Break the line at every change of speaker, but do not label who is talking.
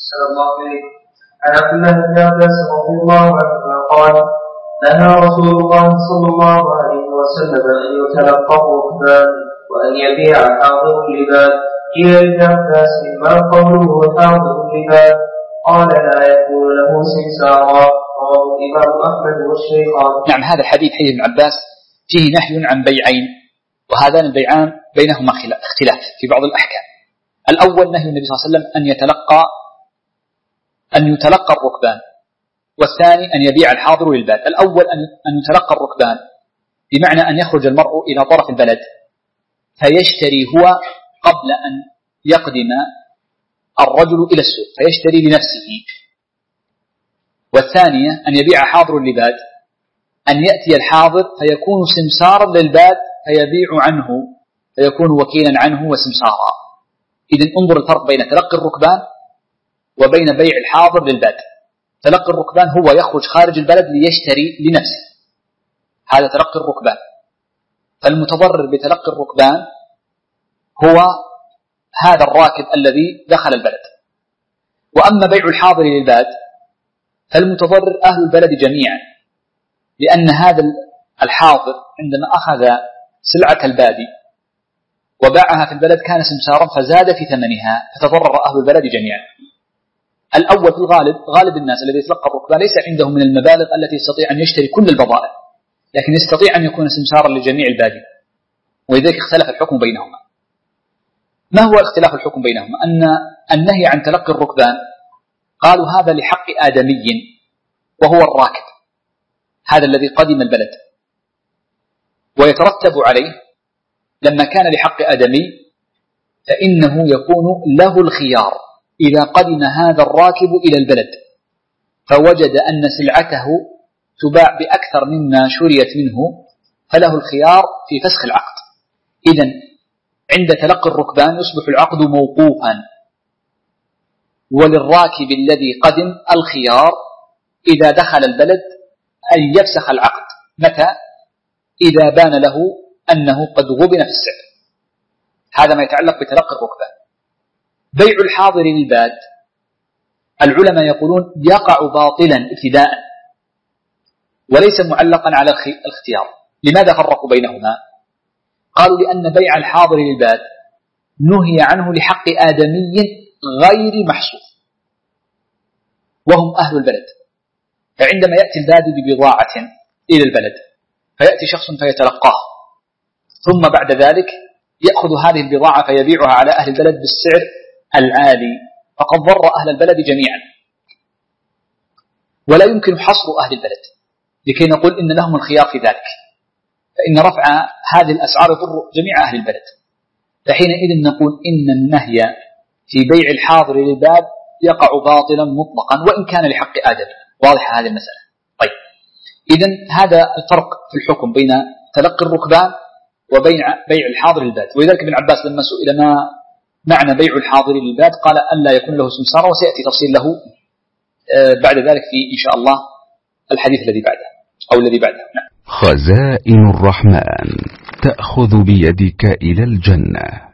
صلى الله عليه عن عبد الله بن عباس رضي الله عنهما قال نهى رسول الله صلى الله عليه وسلم أن يتلقى الركبان وأن يبيع حاضر اللباد. قيل لابن عباس ما قوله حاضر اللباد؟ قال لا يكون له سمسارا. رواه الإمام أحمد والشيخان.
نعم، هذا الحديث حديث ابن عباس فيه نهي عن بيعين، وهذان البيعان بينهما اختلاف في بعض الأحكام. الأول نهي النبي صلى الله عليه وسلم أن يتلقى الركبان، والثاني أن يبيع الحاضر للباد. الأول أن يتلقى الركبان بمعنى أن يخرج المرء إلى طرف البلد فيشتري هو قبل أن يقدم الرجل إلى السوق، فيشتري لنفسه. والثانية أن يبيع حاضر للباد، أن يأتي الحاضر فيكون سمسارا للباد فيبيع عنه، فيكون وكيلا عنه وسمسارا. إذن انظر الفرق بين تلقي الركبان وبين بيع الحاضر للباد. تلقي الركبان هو يخرج خارج البلد ليشتري لنفسه، هذا تلقي الركبان، فالمتضرر بتلقي الركبان هو هذا الراكب الذي دخل البلد. وأما بيع الحاضر للباد فالمتضرر أهل البلد جميعا، لأن هذا الحاضر عندما أخذ سلعة البادي وباعها في البلد كان سمسارا فزاد في ثمنها فتضرر أهل البلد جميعا. الأول في الغالب، غالب الناس الذي يتلقى الركبان ليس عندهم من المبالغ التي يستطيع أن يشتري كل البضائع، لكن يستطيع أن يكون سمسارا لجميع البادي، ولذلك اختلف الحكم بينهما. ما هو اختلاف الحكم بينهما؟ أن النهي عن تلقي الركبان قالوا هذا لحق آدمي وهو الراكب، هذا الذي قدم البلد، ويترتب عليه لما كان لحق آدمي فإنه يكون له الخيار إذا قدم هذا الراكب إلى البلد فوجد أن سلعته تباع بأكثر مما شريت منه فله الخيار في فسخ العقد. إذن عند تلقي الركبان يصبح العقد موقوفا، وللراكب الذي قدم الخيار إذا دخل البلد أن يفسخ العقد. متى؟ إذا بان له أنه قد غبن في السعر. هذا ما يتعلق بتلقي الركبان. بيع الحاضر للباد العلماء يقولون يقع باطلا ابتداء وليس معلقا على الاختيار. لماذا فرقوا بينهما؟ قالوا لأن بيع الحاضر للباد نهي عنه لحق آدمي غير محصول وهم أهل البلد. فعندما يأتي البادي ببضاعة إلى البلد فيأتي شخص فيتلقاه، ثم بعد ذلك يأخذ هذه البضاعة فيبيعها على أهل البلد بالسعر العالي، فقد ضر أهل البلد جميعا. ولا يمكن حصر أهل البلد لكي نقول إن لهم الخيار في ذلك، فإن رفع هذه الأسعار يضر جميع أهل البلد. فحينئذ نقول إن النهي في بيع الحاضر للباد يقع باطلا مطلقا وإن كان لحق آدم. واضح هذه المسألة؟ طيب، إذن هذا الفرق في الحكم بين تلقي الركبان وبين بيع الحاضر للباد. ولذلك ابن عباس لما سئل ما معنى بيع الحاضر للباد قال ألا يكون له سمسارة، وسيأتي تفصيل له بعد ذلك في إن شاء الله الحديث الذي بعده أو الذي بعده. نعم.
خزائن الرحمن تأخذ بيدك إلى الجنة.